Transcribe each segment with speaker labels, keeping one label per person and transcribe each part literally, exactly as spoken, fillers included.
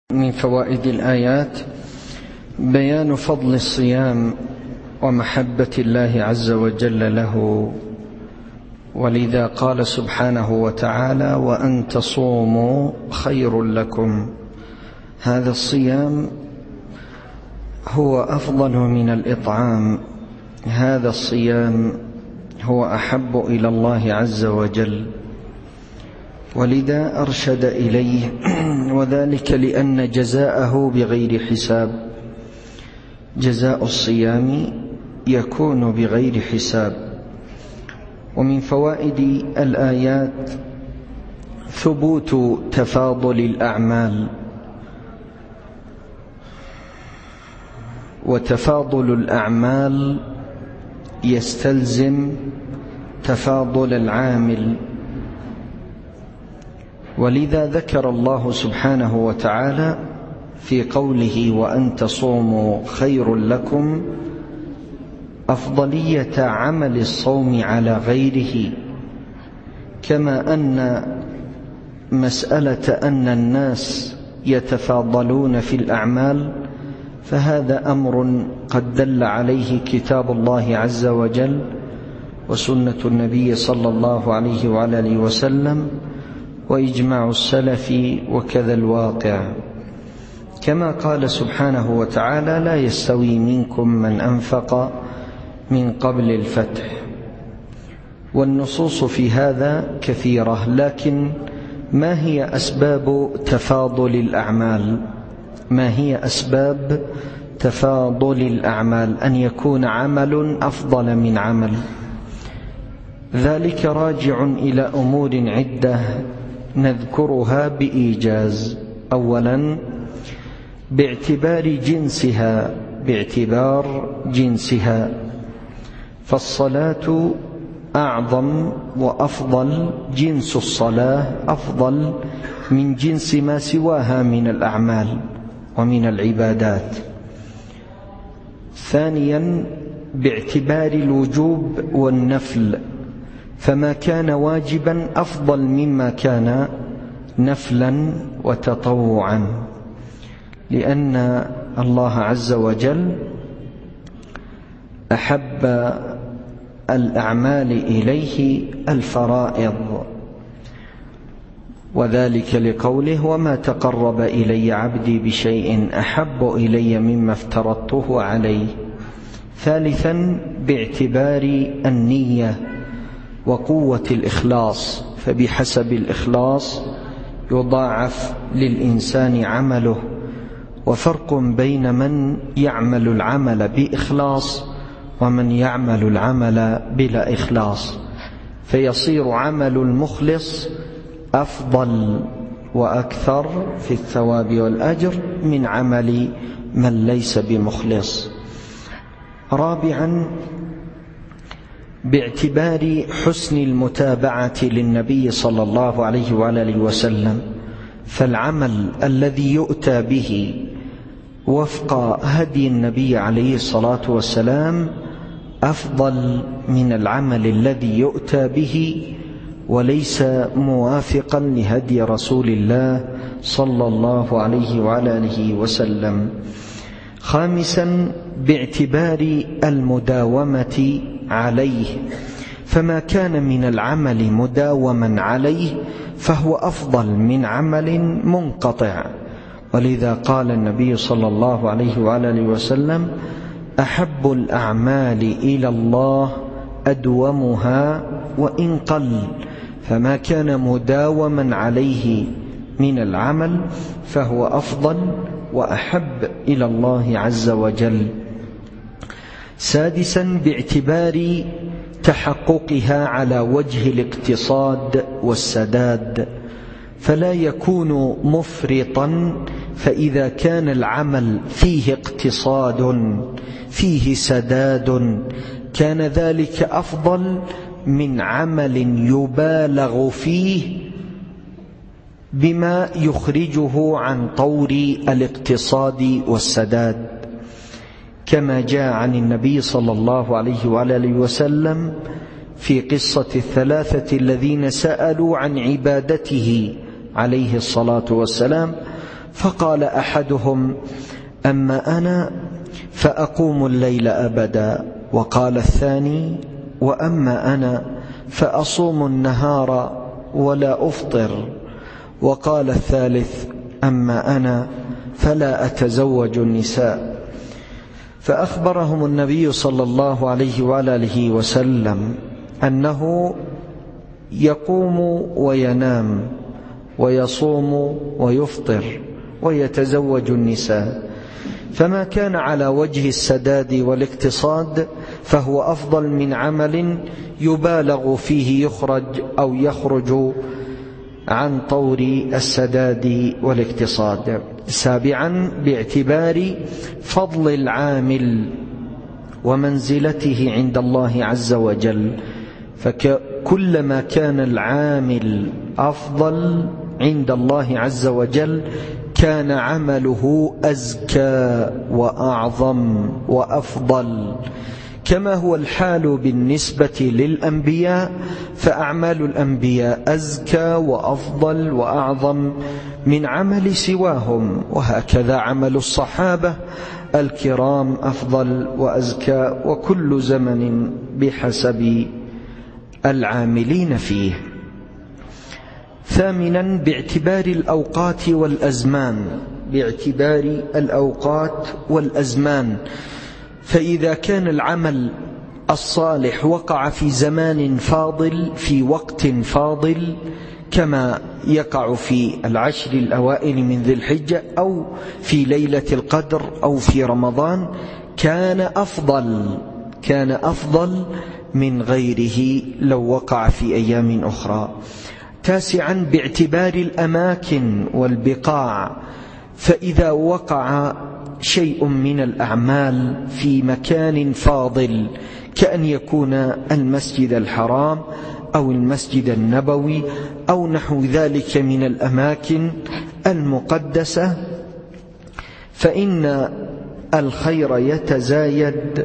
Speaker 1: من فوائد الآيات بيان فضل الصيام ومحبة الله عز وجل له، ولذا قال سبحانه وتعالى: وأن تصوموا خير لكم. هذا الصيام هو أفضل من الإطعام، هذا الصيام هو أحب إلى الله عز وجل، ولذا أرشد إليه، وذلك لأن جزاءه بغير حساب. جزاء الصيام يكون بغير حساب. ومن فوائد الآيات ثبوت تفاضل الأعمال، وتفاضل الأعمال يستلزم تفاضل العامل، ولذا ذكر الله سبحانه وتعالى في قوله: وأن تصوموا خير لكم أفضلية عمل الصوم على غيره، كما أن مسألة أن الناس يتفاضلون في الأعمال فهذا أمر قد دل عليه كتاب الله عز وجل وسنة النبي صلى الله عليه وعلى آله وسلم وإجماع السلف، وكذا الواقع. كما قال سبحانه وتعالى: لا يستوي منكم من أنفق من قبل الفتح. والنصوص في هذا كثيرة، لكن ما هي أسباب تفاضل الأعمال؟ ما هي أسباب تفاضل الأعمال؟ أن يكون عمل أفضل من عمل، ذلك راجع إلى أمور عدة نذكرها بإيجاز. أولا، باعتبار جنسها باعتبار جنسها فالصلاة أعظم وأفضل، جنس الصلاة أفضل من جنس ما سواها من الأعمال ومن العبادات. ثانيا، باعتبار الوجوب والنفل، فما كان واجبا أفضل مما كان نفلا وتطوعا، لأن الله عز وجل أحب الأعمال إليه الفرائض، وذلك لقوله: وما تقرب إلي عبدي بشيء أحب إلي مما افترضته عليه. ثالثا، باعتبار النية وقوة الإخلاص، فبحسب الإخلاص يضاعف للإنسان عمله، وفرق بين من يعمل العمل بإخلاص ومن يعمل العمل بلا إخلاص، فيصير عمل المخلص أفضل وأكثر في الثواب والأجر من عمل من ليس بمخلص. رابعا، باعتبار حسن المتابعة للنبي صلى الله عليه وآله وسلم، فالعمل الذي يؤتى به وفق هدي النبي عليه الصلاة والسلام أفضل من العمل الذي يؤتى به وليس موافقا لهدي رسول الله صلى الله عليه وعلى آله وسلم. خامسا، باعتبار المداومة عليه، فما كان من العمل مداوما عليه فهو أفضل من عمل منقطع، ولذا قال النبي صلى الله عليه وعلى آله وسلم: أحب الأعمال إلى الله أدومها وإن قل، فما كان مداوما عليه من العمل فهو أفضل وأحب إلى الله عز وجل. سادسا، باعتبار تحققها على وجه الاقتصاد والسداد، فلا يكون مفرطا، فإذا كان العمل فيه اقتصاد فيه سداد كان ذلك أفضل من عمل يبالغ فيه بما يخرجه عن طور الاقتصاد والسداد، كما جاء عن النبي صلى الله عليه وآله وسلم في قصة الثلاثة الذين سألوا عن عبادته عليه الصلاة والسلام، فقال أحدهم: أما أنا فأقوم الليل أبدا. وقال الثاني: وأما أنا فأصوم النهار ولا أفطر. وقال الثالث: أما أنا فلا أتزوج النساء. فأخبرهم النبي صلى الله عليه وآله وسلم أنه يقوم وينام ويصوم ويفطر ويتزوج النساء، فما كان على وجه السداد والاقتصاد فهو أفضل من عمل يبالغ فيه يخرج أو يخرج عن طور السداد والاقتصاد. سابعا، باعتبار فضل العامل ومنزلته عند الله عز وجل، فكلما كان العامل أفضل عند الله عز وجل كان عمله أزكى وأعظم وأفضل، كما هو الحال بالنسبة للأنبياء، فأعمال الأنبياء أزكى وأفضل وأعظم من عمل سواهم، وهكذا عمل الصحابة الكرام أفضل وأزكى، وكل زمن بحسب العاملين فيه. ثامنا، باعتبار الأوقات والأزمان، باعتبار الأوقات والأزمان، فإذا كان العمل الصالح وقع في زمان فاضل في وقت فاضل كما يقع في العشر الأوائل من ذي الحجة أو في ليلة القدر أو في رمضان كان أفضل كان أفضل من غيره لو وقع في أيام أخرى. تاسعا، باعتبار الأماكن والبقاع، فإذا وقع شيء من الأعمال في مكان فاضل كأن يكون المسجد الحرام أو المسجد النبوي أو نحو ذلك من الأماكن المقدسة، فإن الخير يتزايد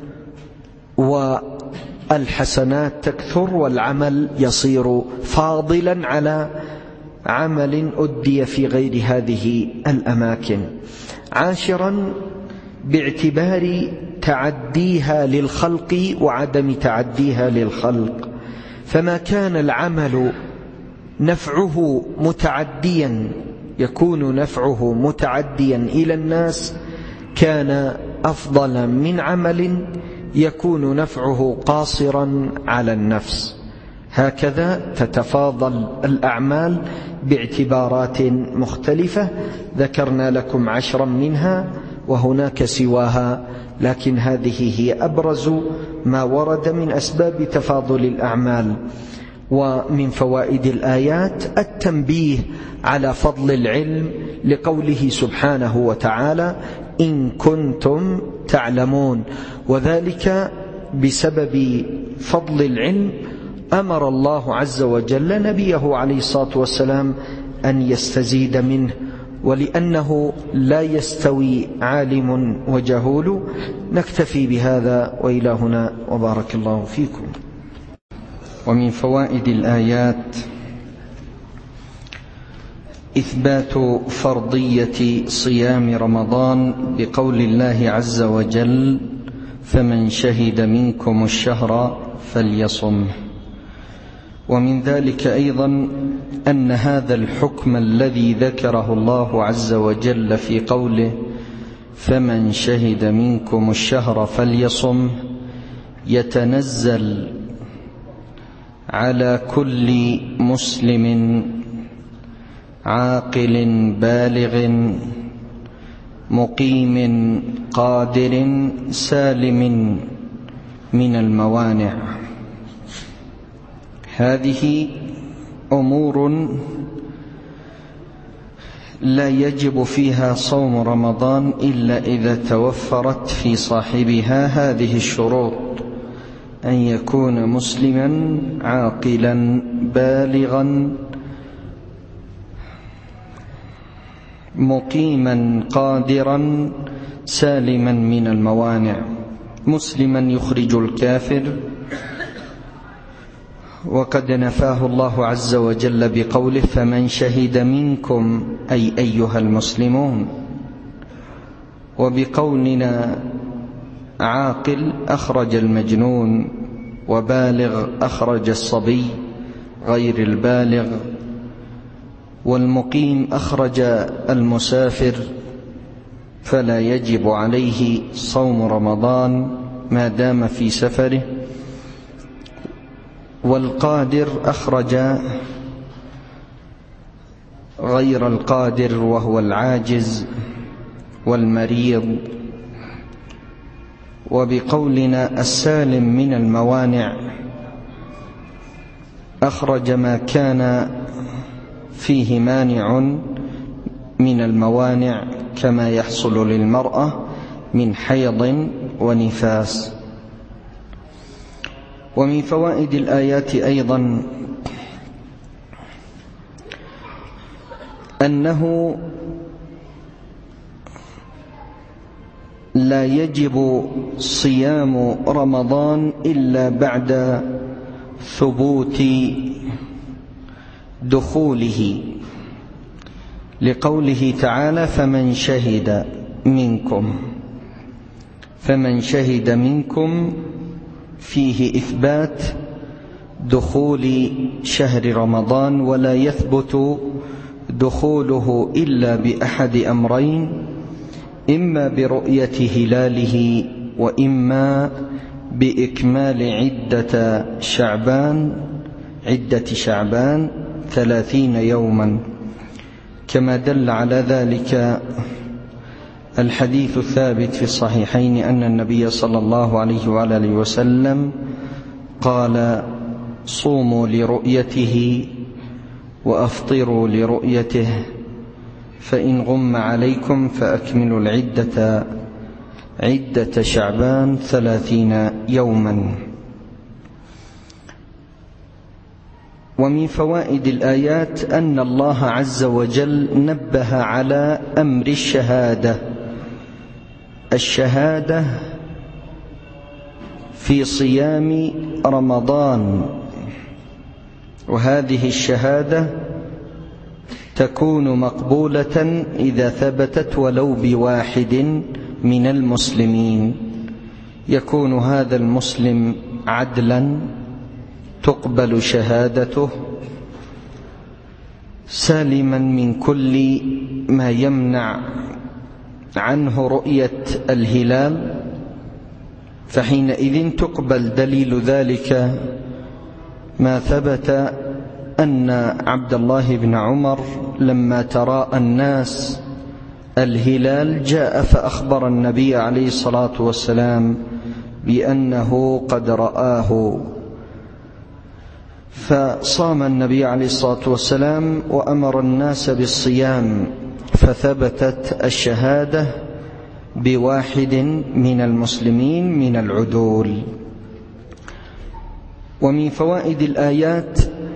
Speaker 1: والحسنات تكثر والعمل يصير فاضلا على عمل أدي في غير هذه الأماكن. عاشرا، باعتبار تعديها للخلق وعدم تعديها للخلق، فما كان العمل نفعه متعديا يكون نفعه متعديا إلى الناس كان أفضل من عمل يكون نفعه قاصرا على النفس. هكذا تتفاضل الأعمال باعتبارات مختلفة، ذكرنا لكم عشرا منها وهناك سواها، لكن هذه هي أبرز ما ورد من أسباب تفاضل الأعمال. ومن فوائد الآيات التنبيه على فضل العلم لقوله سبحانه وتعالى: إن كنتم تعلمون، وذلك بسبب فضل العلم أمر الله عز وجل نبيه عليه الصلاة والسلام أن يستزيد منه، ولأنه لا يستوي عالم وجهول. نكتفي بهذا وإلى هنا، وبارك الله فيكم. ومن فوائد الآيات إثبات فرضية صيام رمضان بقول الله عز وجل: فمن شهد منكم الشهر فليصمه. ومن ذلك أيضا أن هذا الحكم الذي ذكره الله عز وجل في قوله: فمن شهد منكم الشهر فليصمه يتنزل على كل مسلم عاقل بالغ مقيم قادر سالم من الموانع. هذه أمور لا يجب فيها صوم رمضان إلا إذا توفرت في صاحبها هذه الشروط: أن يكون مسلما عاقلا بالغا مقيما قادرا سالما من الموانع، مسلما يخرج الكافر وقد نفاه الله عز وجل بقوله فمن شهد منكم أي أيها المسلمون، وبقولنا عاقل أخرج المجنون، وبالغ أخرج الصبي غير البالغ، والمقيم أخرج المسافر، فلا يجب عليه صوم رمضان ما دام في سفره، والقادر أخرج غير القادر وهو العاجز والمريض، وبقولنا السالم من الموانع أخرج ما كان فيه مانع من الموانع كما يحصل للمرأة من حيض ونفاس. ومن فوائد الآيات أيضا أنه لا يجب صيام رمضان إلا بعد ثبوت دخوله، لقوله تعالى فمن شهد منكم، فمن شهد منكم فيه إثبات دخول شهر رمضان، ولا يثبت دخوله إلا بأحد أمرين، إما برؤية هلاله وإما بإكمال عدة شعبان عدة شعبان ثلاثين يوما، كما دل على ذلك الحديث الثابت في الصحيحين أن النبي صلى الله عليه وآله وسلم قال صوموا لرؤيته وأفطروا لرؤيته، فإن غم عليكم فأكملوا العدة عدة شعبان ثلاثين يوما. ومن فوائد الآيات أن الله عز وجل نبه على أمر الشهادة الشهادة في صيام رمضان، وهذه الشهادة تكون مقبولة إذا ثبتت ولو بواحد من المسلمين، يكون هذا المسلم عدلا تقبل شهادته، سالما من كل ما يمنع عنه رؤية الهلال، فحينئذ تقبل. دليل ذلك ما ثبت أن عبد الله بن عمر لما تراءى الناس الهلال جاء فأخبر النبي عليه الصلاة والسلام بأنه قد رآه، فصام النبي عليه الصلاة والسلام وأمر الناس بالصيام، فثبتت الشهادة بواحد من المسلمين من العدول. ومن فوائد الآيات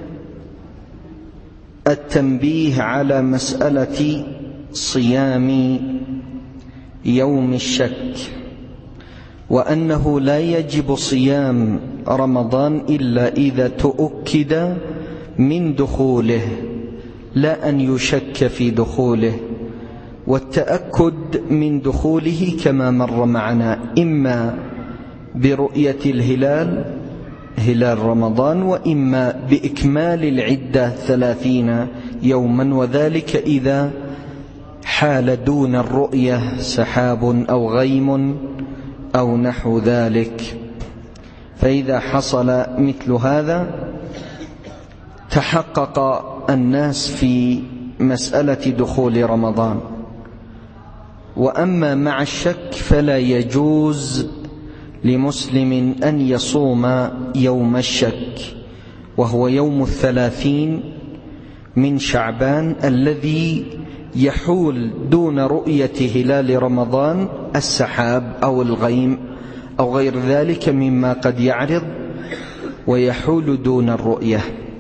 Speaker 1: التنبيه على مسألة صيام يوم الشك، وأنه لا يجب صيام رمضان إلا إذا تؤكد من دخوله، لا أن يشك في دخوله. والتأكد من دخوله كما مر معنا إما برؤية الهلال هلال رمضان، وإما بإكمال العدة ثلاثين يوما، وذلك إذا حال دون الرؤية سحاب أو غيم أو نحو ذلك. فإذا حصل مثل هذا تحقق الناس في مسألة دخول رمضان. وأما مع الشك فلا يجوز لمسلم أن يصوم يوم الشك، وهو يوم الثلاثين من شعبان الذي يحول دون رؤية هلال رمضان السحاب أو الغيم أو غير ذلك مما قد يعرض ويحول دون الرؤية.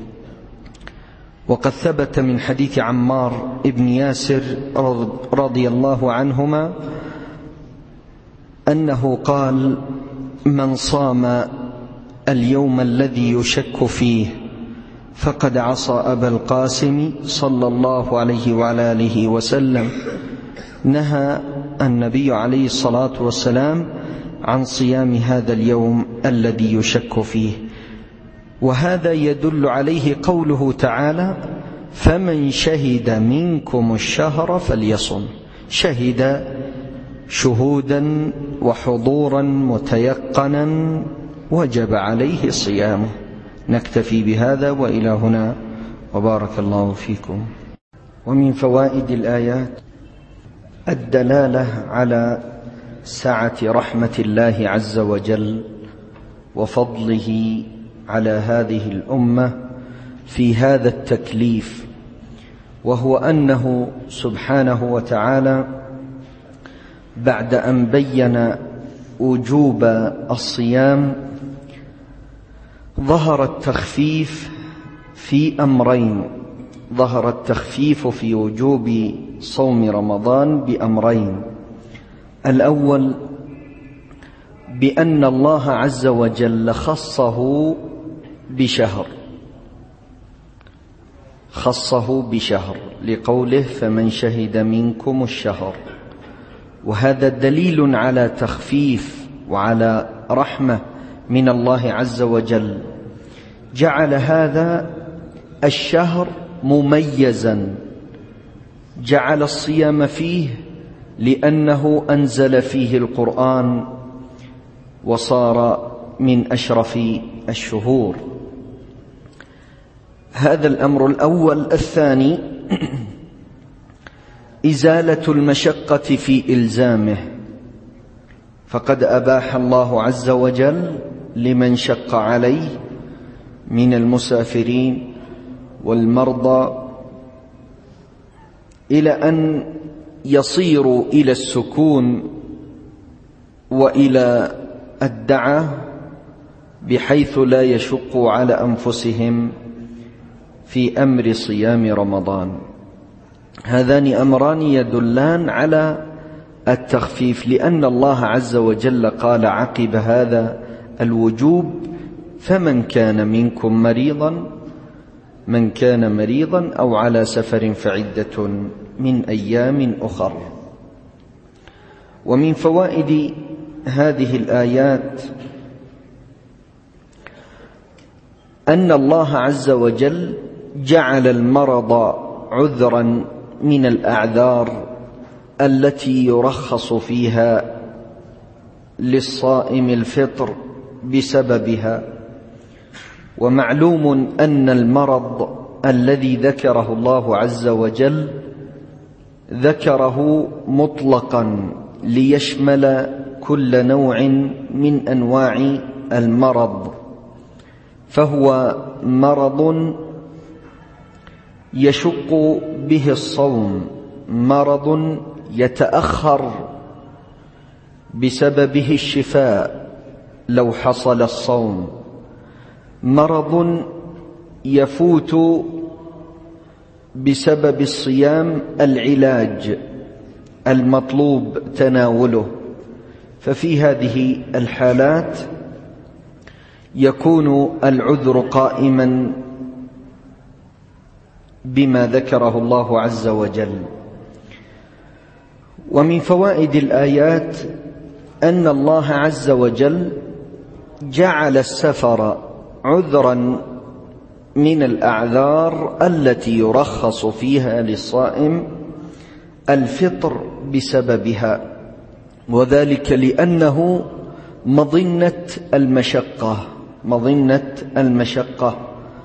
Speaker 1: وقد ثبت من حديث عمار بن ياسر رضي الله عنهما أنه قال: من صام اليوم الذي يشك فيه فقد عصى أبا القاسم صلى الله عليه وعلى آله وسلم. نهى النبي عليه الصلاة والسلام عن صيام هذا اليوم الذي يشك فيه، وهذا يدل عليه قوله تعالى: فمن شهد منكم الشهر فليصم. شهد شهودا وحضورا متيقنا وجب عليه صيامه. نكتفي بهذا وإلى هنا، وبارك الله فيكم. ومن فوائد الآيات الدلالة على سعة رحمة الله عز وجل وفضله على هذه الأمة في هذا التكليف، وهو أنه سبحانه وتعالى بعد أن بين وجوب الصيام ظهر التخفيف في أمرين. ظهر التخفيف في وجوب صوم رمضان بأمرين: الأول بأن الله عز وجل خصه بشهر، خصه بشهر لقوله: فمن شهد منكم الشهر، وهذا دليل على تخفيف وعلى رحمة من الله عز وجل. جعل هذا الشهر مميزا، جعل الصيام فيه لأنه أنزل فيه القرآن وصار من أشرف الشهور. هذا الأمر الأول. الثاني إزالة المشقة في إلزامه، فقد أباح الله عز وجل لمن شق عليه من المسافرين والمرضى إلى أن يصيروا إلى السكون وإلى الدعة بحيث لا يشقوا على أنفسهم في أمر صيام رمضان. هذان أمران يدلان على التخفيف، لأن الله عز وجل قال عقب هذا الوجوب: فمن كان منكم مريضا من كان مريضا أو على سفر فعدة من أيام أخر. ومن فوائد هذه الآيات أن الله عز وجل جعل المرض عذرا من الأعذار التي يرخص فيها للصائم الفطر بسببها. ومعلوم أن المرض الذي ذكره الله عز وجل ذكره مطلقا ليشمل كل نوع من أنواع المرض، فهو مرض يشق به الصوم، مرض يتأخر بسببه الشفاء لو حصل الصوم، مرض يفوت بسبب الصيام العلاج المطلوب تناوله. ففي هذه الحالات يكون العذر قائما بما ذكره الله عز وجل. ومن فوائد الآيات أن الله عز وجل جعل السفر عذرا من الأعذار التي يرخص فيها للصائم الفطر بسببها، وذلك لأنه مظنة المشقة مظنة المشقة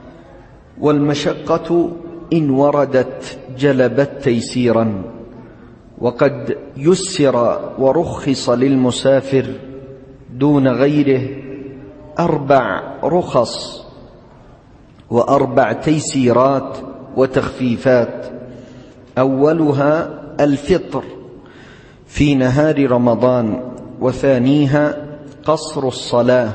Speaker 1: والمشقة إن وردت جلبت تيسيرا، وقد يسر ورخص للمسافر دون غيره أربع رخص وأربع تيسيرات وتخفيفات. أولها الفطر في نهار رمضان، وثانيها قصر الصلاة،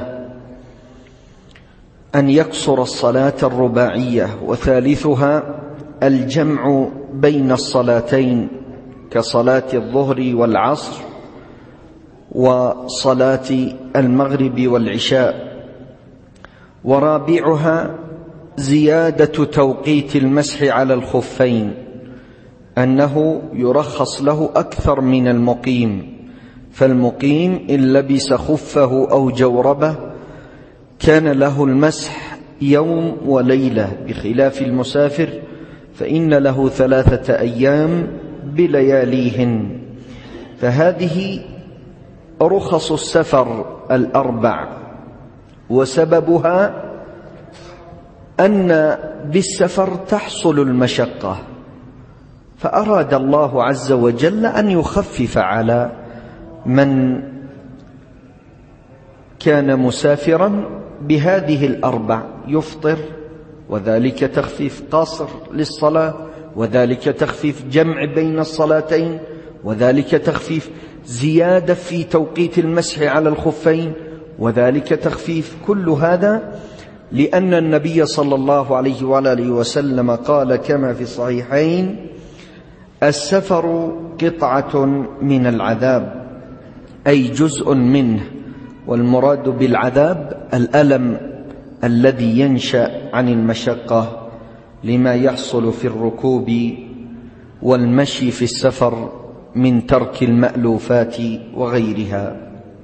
Speaker 1: أن يقصر الصلاة الرباعية، وثالثها الجمع بين الصلاتين كصلاة الظهر والعصر وصلاة المغرب والعشاء، ورابعها زيادة توقيت المسح على الخفين، أنه يرخص له أكثر من المقيم، فالمقيم إن لبس خفه أو جوربه كان له المسح يوم وليلة، بخلاف المسافر فإن له ثلاثة أيام بلياليهن. فهذه رخص السفر الأربع، وسببها أن بالسفر تحصل المشقة، فأراد الله عز وجل أن يخفف على من كان مسافرا بهذه الأربع، يفطر، وذلك تخفيف قصر للصلاة، وذلك تخفيف جمع بين الصلاتين، وذلك تخفيف زيادة في توقيت المسح على الخفين، وذلك تخفيف. كل هذا لأن النبي صلى الله عليه وآله وسلم قال كما في الصحيحين: السفر قطعة من العذاب، أي جزء منه، والمراد بالعذاب الألم الذي ينشأ عن المشقة لما يحصل في الركوب والمشي في السفر من ترك المألوفات وغيرها.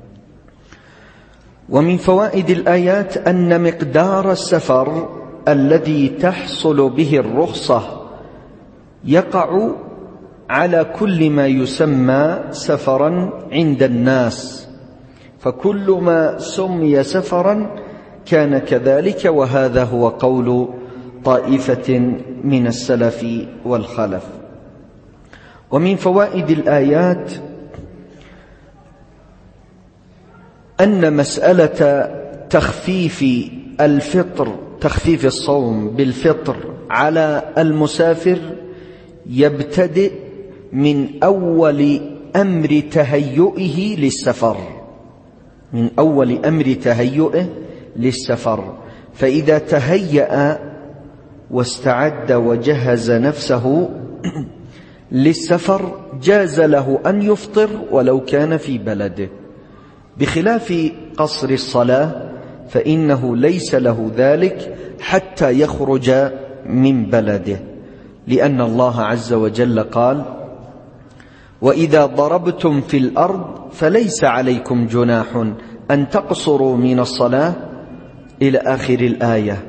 Speaker 1: ومن فوائد الآيات أن مقدار السفر الذي تحصل به الرخصة يقع على كل ما يسمى سفرا عند الناس، فكل ما سمي سفرا كان كذلك، وهذا هو قول طائفة من السلف والخلف. ومن فوائد الآيات أن مسألة تخفيف الفطر، تخفيف الصوم بالفطر على المسافر يبتدئ من أول أمر تهيئه للسفر، من أول أمر تهيئه للسفر. فإذا تهيأ واستعد وجهز نفسه للسفر جاز له أن يفطر ولو كان في بلده، بخلاف قصر الصلاة فإنه ليس له ذلك حتى يخرج من بلده، لأن الله عز وجل قال: وإذا ضربتم في الأرض فليس عليكم جناح أن تقصروا من الصلاة إلى آخر الآية.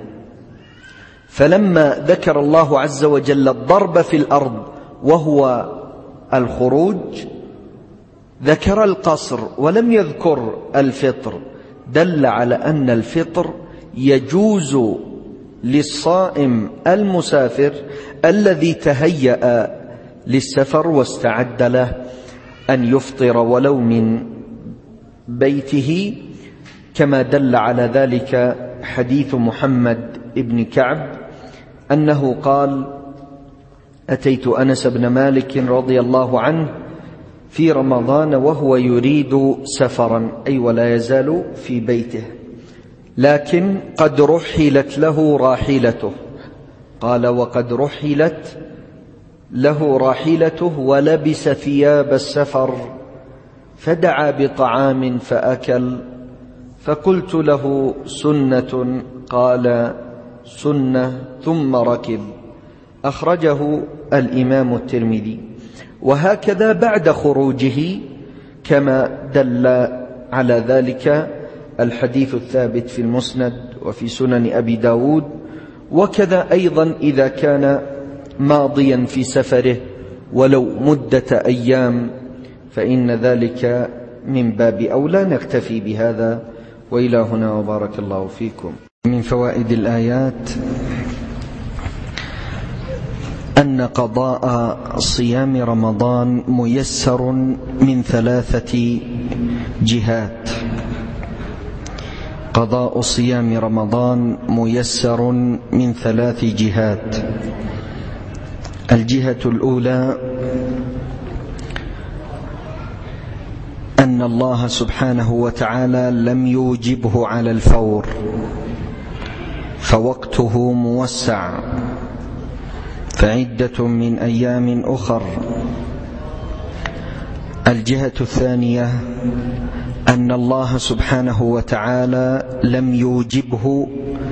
Speaker 1: فلما ذكر الله عز وجل الضرب في الأرض وهو الخروج ذكر القصر ولم يذكر الفطر، دل على أن الفطر يجوز للصائم المسافر الذي تهيأ للسفر واستعد له أن يفطر ولو من بيته، كما دل على ذلك حديث محمد بن كعب أنه قال: أتيت أنس بن مالك رضي الله عنه في رمضان وهو يريد سفرا، أي ولا يزال في بيته، لكن قد رحلت له راحلته. قال: وقد رحلت له راحلته ولبس ثياب السفر، فدعا بطعام فأكل، فقلت له: سنة؟ قال: سنة، ثم ركب. أخرجه الإمام الترمذي. وهكذا بعد خروجه كما دل على ذلك الحديث الثابت في المسند وفي سنن أبي داود، وكذا أيضا إذا كان ماضيا في سفره ولو مدة أيام فإن ذلك من باب أولى. نكتفي بهذا وإلى هنا، وبارك الله فيكم. من فوائد الآيات أن قضاء صيام رمضان ميسر من ثلاثة جهات. قضاء صيام رمضان ميسر من ثلاث جهات. الجهة الأولى أن الله سبحانه وتعالى لم يوجبه على الفور، فوقته موسع، فعدة من أيام أخر. الجهة الثانية أن الله سبحانه وتعالى لم يوجبه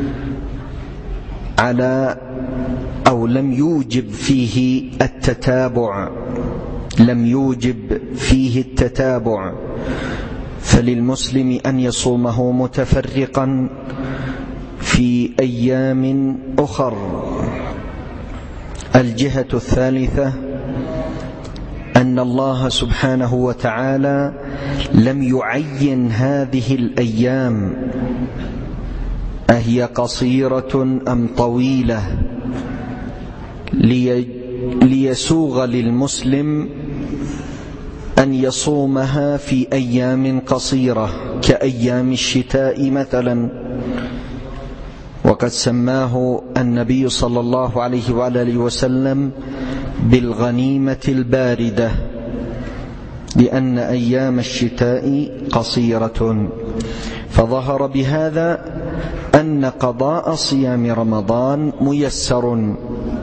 Speaker 1: على أو لم يوجب فيه التتابع لم يوجب فيه التتابع فللمسلم أن يصومه متفرقا في أيام أخر. الجهة الثالثة أن الله سبحانه وتعالى لم يعين هذه الأيام أهي قصيرة أم طويلة لي ليسوغ للمسلم أن يصومها في أيام قصيرة كأيام الشتاء مثلا. وقد سماه النبي صلى الله عليه وآله وسلم بالغنيمة الباردة لأن أيام الشتاء قصيرة. فظهر بهذا أن قضاء صيام رمضان ميسر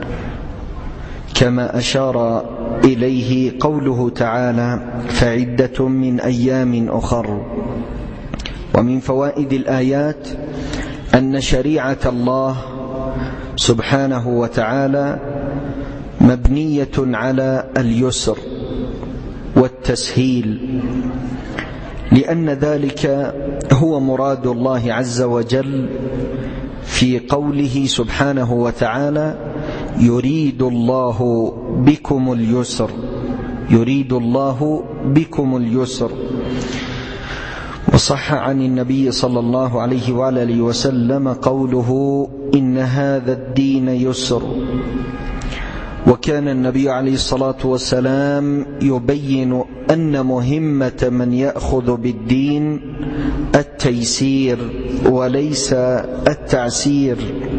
Speaker 1: كما أشار إليه قوله تعالى فعدة من أيام أخر. ومن فوائد الآيات أن شريعة الله سبحانه وتعالى مبنية على اليسر والتسهيل، لأن ذلك هو مراد الله عز وجل في قوله سبحانه وتعالى يريد الله بكم اليسر يريد الله بكم اليسر. وصح عن النبي صلى الله عليه وآله وسلم قوله إن هذا الدين يسر. وكان النبي عليه الصلاة والسلام يبين أن مهمة من يأخذ بالدين التيسير وليس التعسير.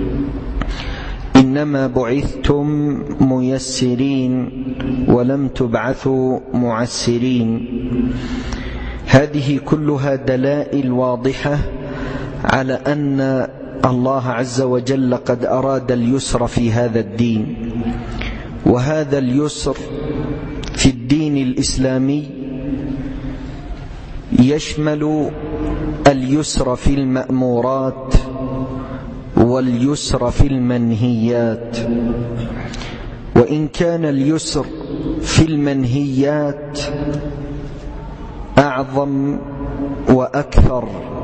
Speaker 1: إنما بعثتم ميسرين ولم تبعثوا معسرين. هذه كلها دلائل واضحة على أن الله عز وجل قد أراد اليسر في هذا الدين. وهذا اليسر في الدين الإسلامي يشمل اليسر في المأمورات واليسر في المنهيات. وإن كان اليسر في المنهيات أعظم وأكثر،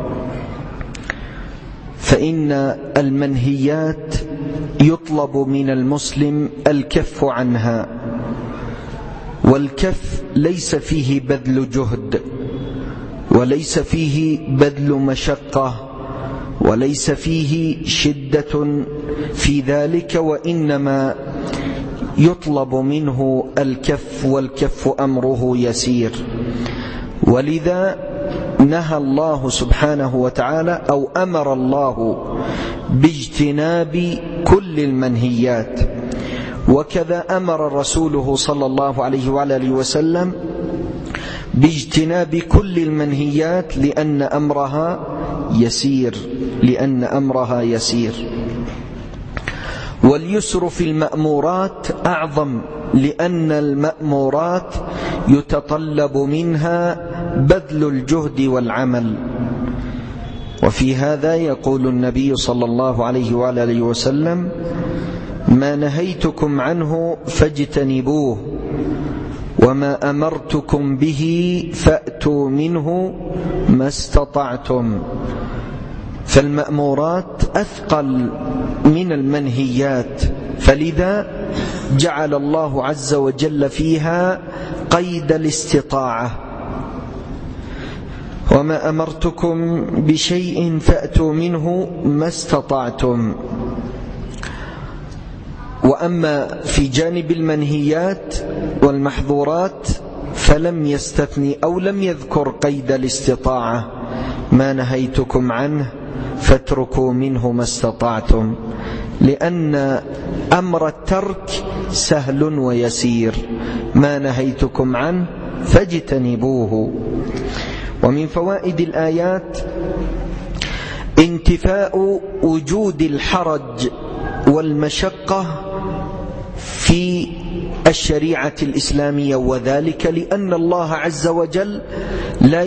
Speaker 1: فإن المنهيات يطلب من المسلم الكف عنها، والكف ليس فيه بذل جهد وليس فيه بذل مشقة وليس فيه شدة في ذلك، وإنما يطلب منه الكف، والكف أمره يسير. ولذا نهى الله سبحانه وتعالى أو أمر الله باجتناب كل المنهيات، وكذا أمر رسوله صلى الله عليه وآله وسلم باجتناب كل المنهيات لأن أمرها يسير لأن أمرها يسير. واليسر في المأمورات أعظم، لأن المأمورات يتطلب منها بذل الجهد والعمل. وفي هذا يقول النبي صلى الله عليه وآله وسلم ما نهيتكم عنه فاجتنبوه وما أمرتكم به فأتوا منه ما استطعتم. فالمأمورات أثقل من المنهيات، فلذا جعل الله عز وجل فيها قيد الاستطاعة وما أمرتكم بشيء فأتوا منه ما استطعتم. وأما في جانب المنهيات والمحظورات فلم يستثني أو لم يذكر قيد الاستطاعة، ما نهيتكم عنه فاتركوا منه ما استطعتم، لأن أمر الترك سهل ويسير، ما نهيتكم عنه فاجتنبوه. ومن فوائد الآيات انتفاء وجود الحرج والمشقة في الشريعة الإسلامية، وذلك لأن الله عز وجل لا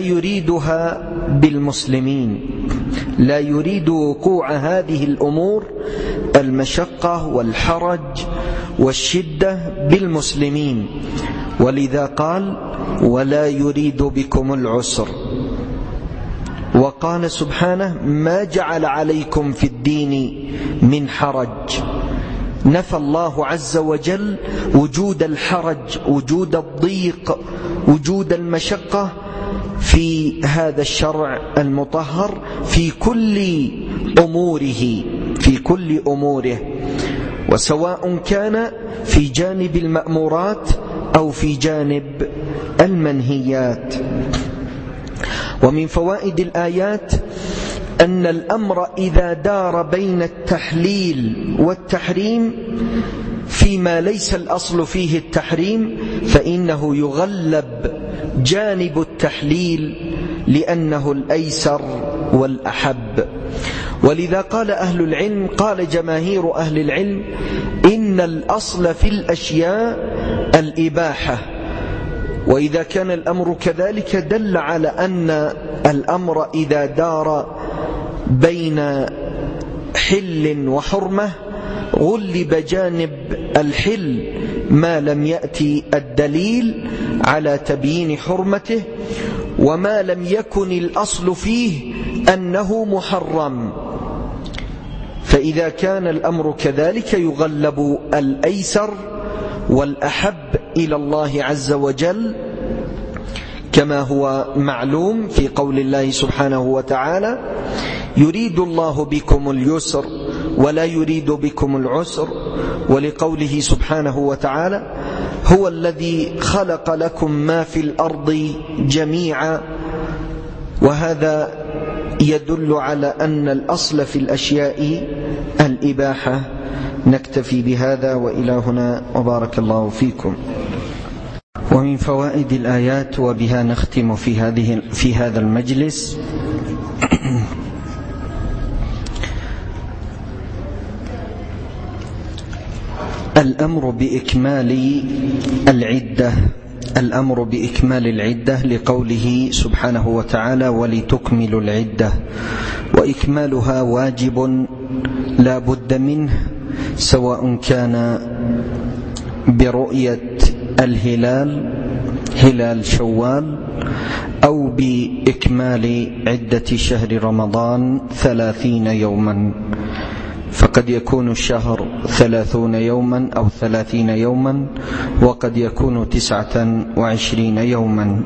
Speaker 1: يريدها بالمسلمين، لا يريد وقوع هذه الأمور المشقة والحرج والشدة بالمسلمين، ولذا قال ولا يريد بكم العسر. وقال سبحانه ما جعل عليكم في الدين من حرج. نفى الله عز وجل وجود الحرج، وجود الضيق، وجود المشقة في هذا الشرع المطهر في كل أموره في كل أموره وسواء كان في جانب المأمورات أو في جانب المنهيات. ومن فوائد الآيات أن الأمر إذا دار بين التحليل والتحريم فيما ليس الأصل فيه التحريم فإنه يغلب جانب التحليل لأنه الأيسر والأحب. ولذا قال أهل العلم قال جماهير أهل العلم إن الأصل في الأشياء الإباحة، وإذا كان الأمر كذلك دل على أن الأمر إذا دار بين حل وحرمة غلب جانب الحل ما لم يأتي الدليل على تبيين حرمته، وما لم يكن الأصل فيه أنه محرم. فإذا كان الأمر كذلك يغلب الأيسر والأحب إلى الله عز وجل، كما هو معلوم في قول الله سبحانه وتعالى يريد الله بكم اليسر ولا يريد بكم العسر، ولقوله سبحانه وتعالى هو الذي خلق لكم ما في الأرض جميعا. وهذا يدل على أن الأصل في الأشياء الإباحة. نكتفي بهذا وإلى هنا وبارك الله فيكم. ومن فوائد الآيات وبها نختم في هذه في هذا المجلس الأمر بإكمال العدة الأمر بإكمال العدة لقوله سبحانه وتعالى ولتكملوا العدة، وإكمالها واجب لا بد منه سواء كان برؤية الهلال هلال شوال أو بإكمال عدة شهر رمضان ثلاثين يوما، فقد يكون الشهر ثلاثون يوما أو ثلاثين يوما، وقد يكون تسعة وعشرين يوما.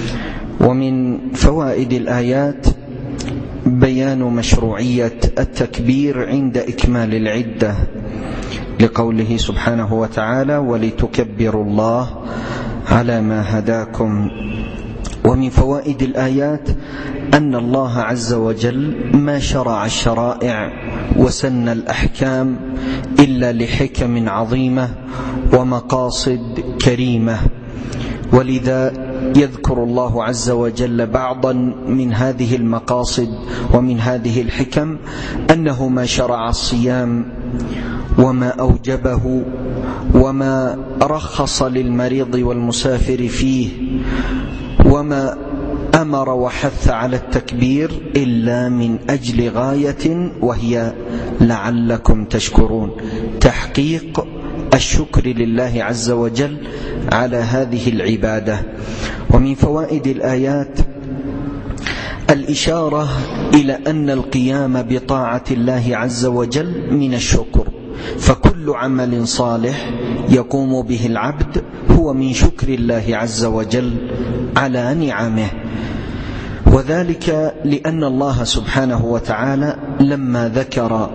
Speaker 1: ومن فوائد الآيات بيان مشروعية التكبير عند إكمال العدة لقوله سبحانه وتعالى ولتكبروا الله على ما هداكم. ومن فوائد الآيات أن الله عز وجل ما شرع الشرائع وسن الأحكام إلا لحكم عظيمة ومقاصد كريمة، ولذا يذكر الله عز وجل بعضا من هذه المقاصد ومن هذه الحكم أنه ما شرع الصيام وما أوجبه وما رخص للمريض والمسافر فيه وما أمر وحث على التكبير إلا من أجل غاية وهي لعلكم تشكرون، تحقيق الشكر لله عز وجل على هذه العبادة. ومن فوائد الآيات الإشارة إلى أن القيام بطاعة الله عز وجل من الشكر، فكل عمل صالح يقوم به العبد هو من شكر الله عز وجل على نعمه، وذلك لأن الله سبحانه وتعالى لما ذكر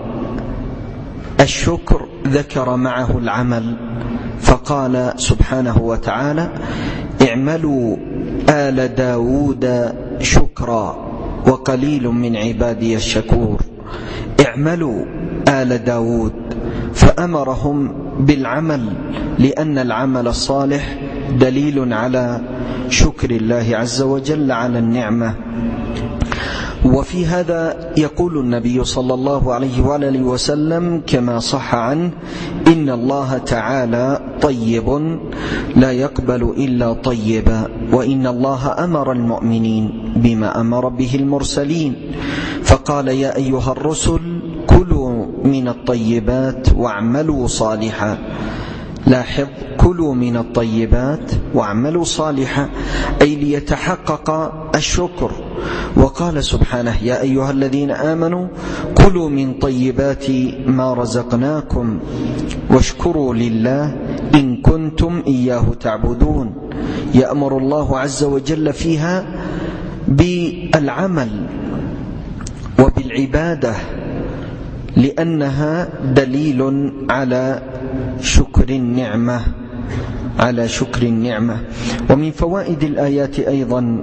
Speaker 1: الشكر ذكر معه العمل، فقال سبحانه وتعالى اعملوا آل داود شكرا وقليل من عبادي الشكور. اعملوا آل داود، فأمرهم بالعمل لأن العمل الصالح دليل على شكر الله عز وجل على النعمة. وفي هذا يقول النبي صلى الله عليه وآله وسلم كما صح عنه إن الله تعالى طيب لا يقبل إلا طيبا، وإن الله أمر المؤمنين بما أمر به المرسلين، فقال يا أيها الرسل كلوا من الطيبات واعملوا صالحا. لاحظ، كلوا من الطيبات واعملوا صالحا، أي ليتحقق الشكر. وقال سبحانه: يا أيها الذين آمنوا كلوا من طيبات ما رزقناكم واشكروا لله إن كنتم إياه تعبدون. يأمر الله عز وجل فيها بالعمل وبالعبادة، لأنها دليل على شكر النعمة على شكر النعمة. ومن فوائد الآيات أيضا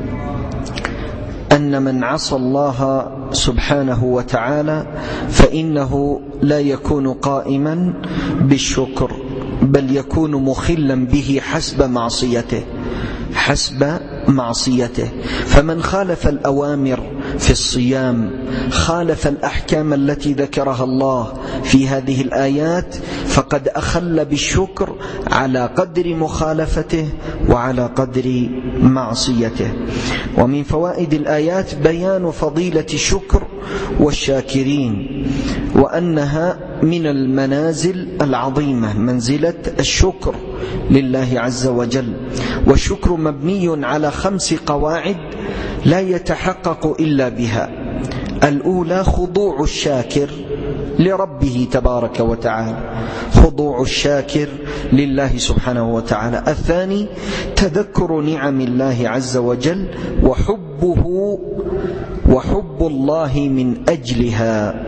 Speaker 1: أن من عصى الله سبحانه وتعالى فإنه لا يكون قائما بالشكر، بل يكون مخلا به حسب معصيته حسب معصيته. فمن خالف الأوامر في الصيام، خالف الأحكام التي ذكرها الله في هذه الآيات، فقد أخل بالشكر على قدر مخالفته وعلى قدر معصيته. ومن فوائد الآيات بيان فضيلة الشكر والشاكرين، وأنها من المنازل العظيمة، منزلة الشكر لله عز وجل. والشكر مبني على خمس قواعد لا يتحقق إلا بها. الأولى خضوع الشاكر لربه تبارك وتعالى، خضوع الشاكر لله سبحانه وتعالى. الثاني تذكر نعم الله عز وجل وحبه وحب الله من أجلها.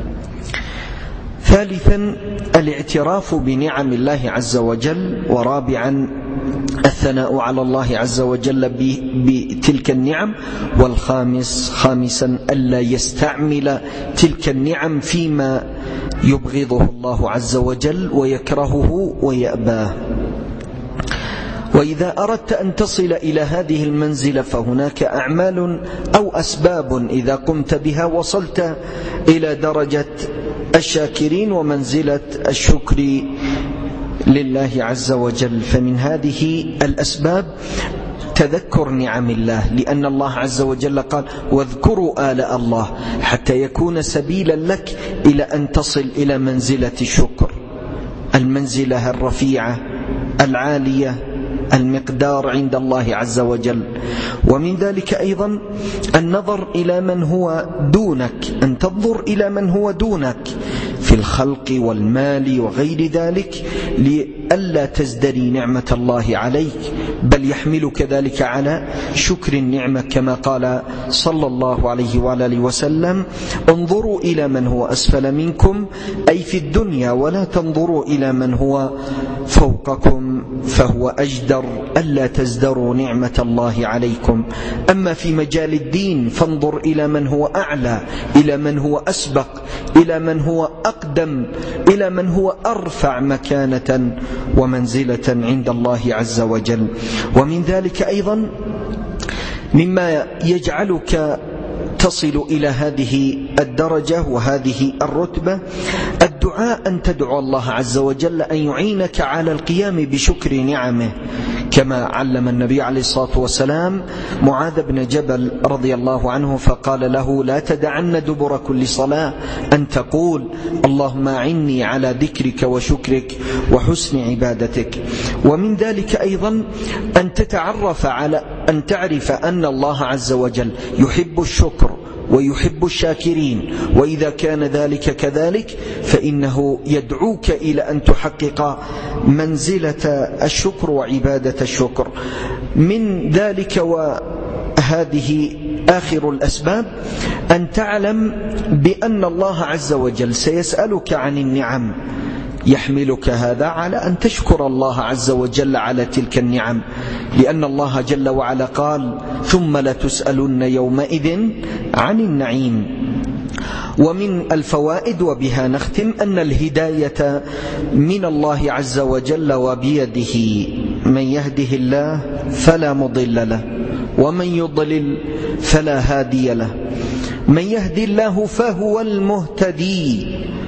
Speaker 1: ثالثا الاعتراف بنعم الله عز وجل. ورابعا الثناء على الله عز وجل بتلك النعم. والخامس خامسا ألا يستعمل تلك النعم فيما يبغضه الله عز وجل ويكرهه ويأباه. وإذا أردت أن تصل إلى هذه المنزلة فهناك أعمال أو أسباب إذا قمت بها وصلت إلى درجة الشاكرين ومنزلة الشكر لله عز وجل. فمن هذه الأسباب تذكر نعم الله، لأن الله عز وجل قال: واذكروا آلاء الله، حتى يكون سبيلا لك إلى أن تصل إلى منزلة الشكر، المنزلة الرفيعة العالية المقدار عند الله عز وجل. ومن ذلك أيضا النظر إلى من هو دونك، أن تنظر إلى من هو دونك في الخلق والمال وغير ذلك، لئلا تزدري نعمة الله عليك، بل يحملك ذلك على شكر النعمة، كما قال صلى الله عليه وآله وسلم: انظروا إلى من هو أسفل منكم، أي في الدنيا، ولا تنظروا إلى من هو فوقكم، فهو أجدر ألا تزدروا نعمة الله عليكم. أما في مجال الدين فانظر إلى من هو أعلى، إلى من هو أسبق، إلى من هو أقدم، إلى من هو أرفع مكانة ومنزلة عند الله عز وجل. ومن ذلك أيضا مما يجعلك تصل إلى هذه الدرجة وهذه الرتبة الدعاء، أن تدعو الله عز وجل أن يعينك على القيام بشكر نعمه، كما علم النبي عليه الصلاة والسلام معاذ بن جبل رضي الله عنه فقال له: لا تدعن دبر كل صلاة أن تقول اللهم أعني على ذكرك وشكرك وحسن عبادتك. ومن ذلك أيضا أن تتعرف على أن تعرف أن الله عز وجل يحب الشكر ويحب الشاكرين، وإذا كان ذلك كذلك فإنه يدعوك إلى أن تحقق منزلة الشكر وعبادة الشكر. من ذلك وهذه آخر الأسباب أن تعلم بأن الله عز وجل سيسألك عن النعم، يحملك هذا على أن تشكر الله عز وجل على تلك النعم، لأن الله جل وعلا قال: ثم لتسألن يومئذ عن النعيم. ومن الفوائد وبها نختم أن الهداية من الله عز وجل وبيده، من يهده الله فلا مضل له ومن يضلل فلا هادي له، من يهدي الله فهو المهتدي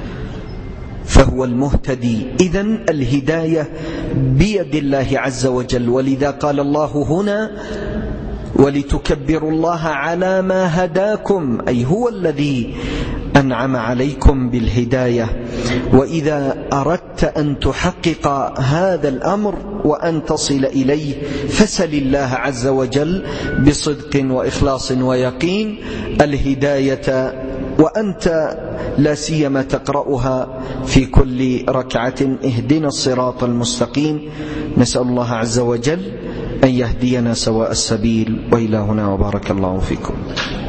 Speaker 1: فهو المهتدي. إذن الهداية بيد الله عز وجل، ولذا قال الله هنا: ولتكبروا الله على ما هداكم، أي هو الذي أنعم عليكم بالهداية. وإذا أردت أن تحقق هذا الأمر وأن تصل إليه فسل الله عز وجل بصدق وإخلاص ويقين الهداية، وأنت لا سيما تقرأها في كل ركعة: اهدنا الصراط المستقيم. نسأل الله عز وجل أن يهدينا سواء السبيل. وإلى هنا وبارك الله فيكم.